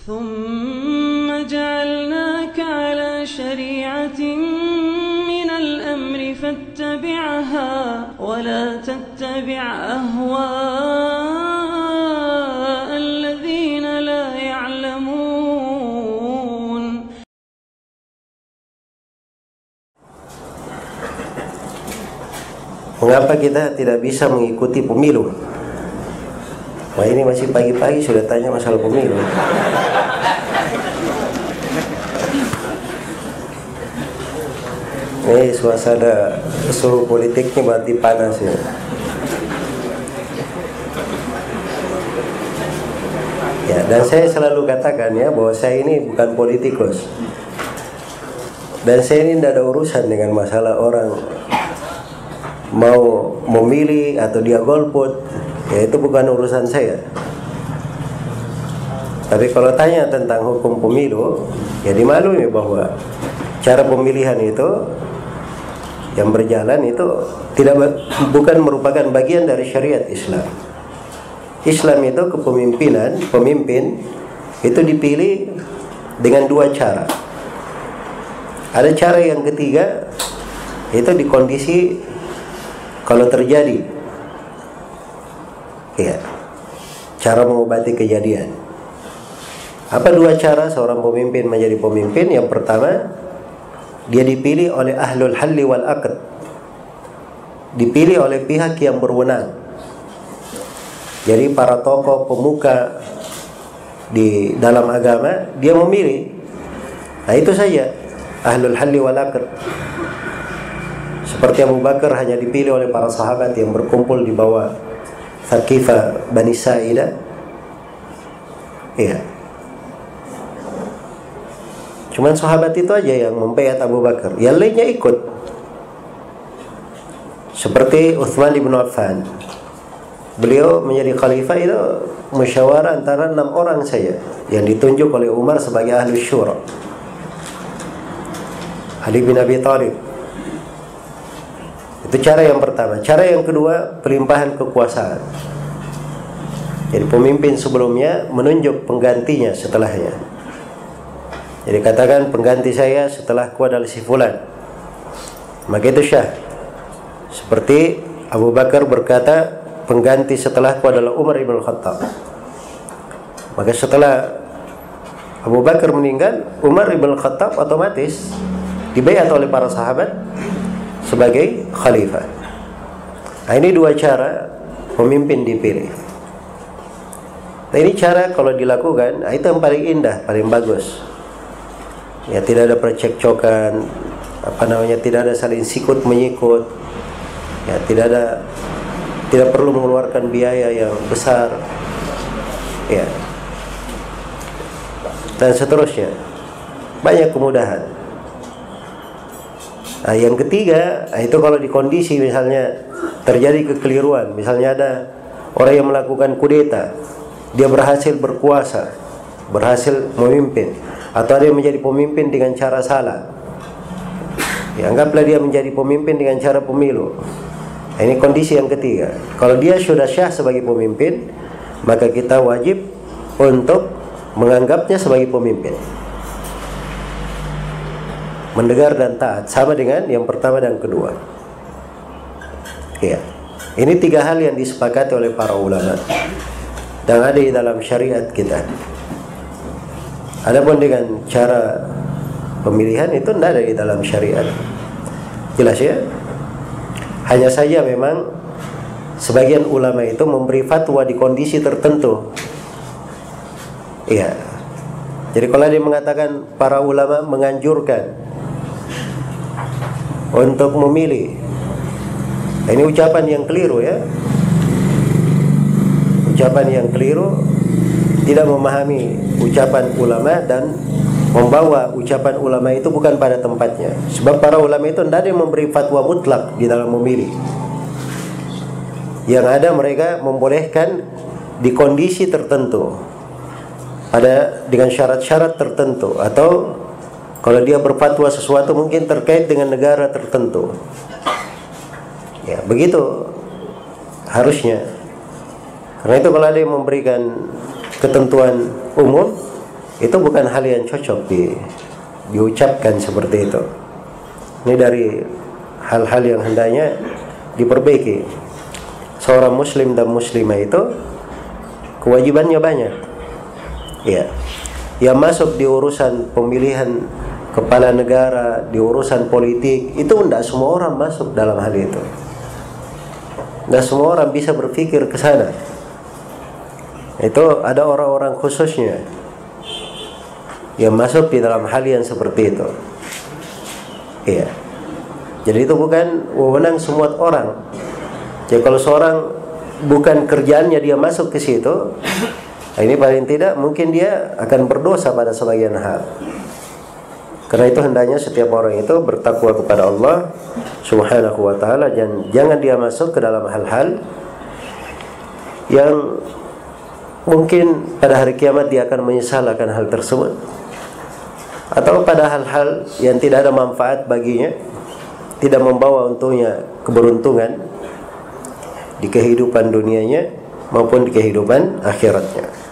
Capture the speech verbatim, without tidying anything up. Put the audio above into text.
ثم جعلناك على شريعة من الأمر فاتبعها ولا تتبع أهواء الذين لا يعلمون. Mengapa kita tidak bisa mengikuti pemilu? Wah, ini masih pagi-pagi sudah tanya masalah pemilu. Ini suasana suhu politiknya berarti panas ya. Ya, dan saya selalu katakan ya bahwa saya ini bukan politikus. Dan saya ini tidak ada urusan dengan masalah orang mau memilih atau dia golput, ya itu bukan urusan saya. Tapi kalau tanya tentang hukum pemilu, ya dimaklumi bahwa cara pemilihan itu yang berjalan itu tidak bukan merupakan bagian dari syariat Islam. Islam itu kepemimpinan, pemimpin itu dipilih dengan dua cara. Ada cara yang ketiga, itu di kondisi kalau terjadi, ya, cara mengobati kejadian. Apa dua cara seorang pemimpin menjadi pemimpin? Yang pertama, dia dipilih oleh ahlul halli wal aqd, dipilih oleh pihak yang berwenang. Jadi para tokoh pemuka di dalam agama dia memilih. Nah itu saja ahlul halli wal aqd. Seperti Abu Bakar hanya dipilih oleh para sahabat yang berkumpul di bawah Thaqifah Bani Sa'idah. Iya. Cuman sahabat itu aja yang membaiat Abu Bakar. Yang lainnya ikut. Seperti Utsman bin Affan. Beliau menjadi khalifah itu musyawarah antara enam orang saja yang ditunjuk oleh Umar sebagai ahli syura. Ali bin Abi Thalib. Itu cara yang pertama. Cara yang kedua, pelimpahan kekuasaan. Jadi pemimpin sebelumnya menunjuk penggantinya setelahnya. Jadi katakan pengganti saya setelahku adalah si fulan, maka itu syah. Seperti Abu Bakar berkata pengganti setelahku adalah Umar ibn Khattab. Maka setelah Abu Bakar meninggal, Umar ibn Khattab otomatis dibaiat oleh para sahabat sebagai khalifah. Nah, ini dua cara pemimpin dipilih. Nah, ini cara kalau dilakukan, nah, itu yang paling indah, paling bagus. Ya, tidak ada percekcokan, apa namanya, tidak ada saling sikut menyikut. Ya, tidak ada, tidak perlu mengeluarkan biaya yang besar. Ya. Dan seterusnya. Banyak kemudahan. Nah, yang ketiga, itu kalau di kondisi misalnya terjadi kekeliruan, misalnya ada orang yang melakukan kudeta, dia berhasil berkuasa, berhasil memimpin, atau ada yang menjadi pemimpin dengan cara salah, ya, anggaplah dia menjadi pemimpin dengan cara pemilu. Nah, ini kondisi yang ketiga. Kalau dia sudah syah sebagai pemimpin, maka kita wajib untuk menganggapnya sebagai pemimpin, mendengar dan taat, sama dengan yang pertama dan kedua. Ya. Ini tiga hal yang disepakati oleh para ulama dan ada di dalam syariat kita. Adapun dengan cara pemilihan itu tidak ada di dalam syariat. Jelas ya? Hanya saja memang sebagian ulama itu memberi fatwa di kondisi tertentu. Iya. Jadi kalau dia mengatakan para ulama menganjurkan untuk memilih, ini ucapan yang keliru ya. Ucapan yang keliru, tidak memahami ucapan ulama dan membawa ucapan ulama itu bukan pada tempatnya. Sebab para ulama itu tidak ada yang memberi fatwa mutlak di dalam memilih. Yang ada mereka membolehkan di kondisi tertentu, ada dengan syarat-syarat tertentu, atau kalau dia berfatwa sesuatu mungkin terkait dengan negara tertentu. Ya, begitu harusnya. Karena itu kalau ada yang memberikan ketentuan umum, itu bukan hal yang cocok di, diucapkan seperti itu. Ini dari hal-hal yang hendaknya diperbaiki. Seorang muslim dan muslimah itu kewajibannya banyak. Ya. Yang masuk di urusan pemilihan kepala negara, di urusan politik, itu tidak semua orang masuk dalam hal itu. Tidak semua orang bisa berpikir ke sana. Itu ada orang-orang khususnya yang masuk di dalam hal yang seperti itu. Iya. Jadi itu bukan wewenang semua orang. Jadi kalau seorang bukan kerjaannya dia masuk ke situ, ini paling tidak mungkin dia akan berdosa pada sebagian hal. Karena itu hendaknya setiap orang itu bertakwa kepada Allah Subhanahu wa taala, dan jangan dia masuk ke dalam hal-hal yang mungkin pada hari kiamat dia akan menyesal akan hal tersebut, atau pada hal-hal yang tidak ada manfaat baginya, tidak membawa untungnya keberuntungan di kehidupan dunianya maupun di kehidupan akhiratnya.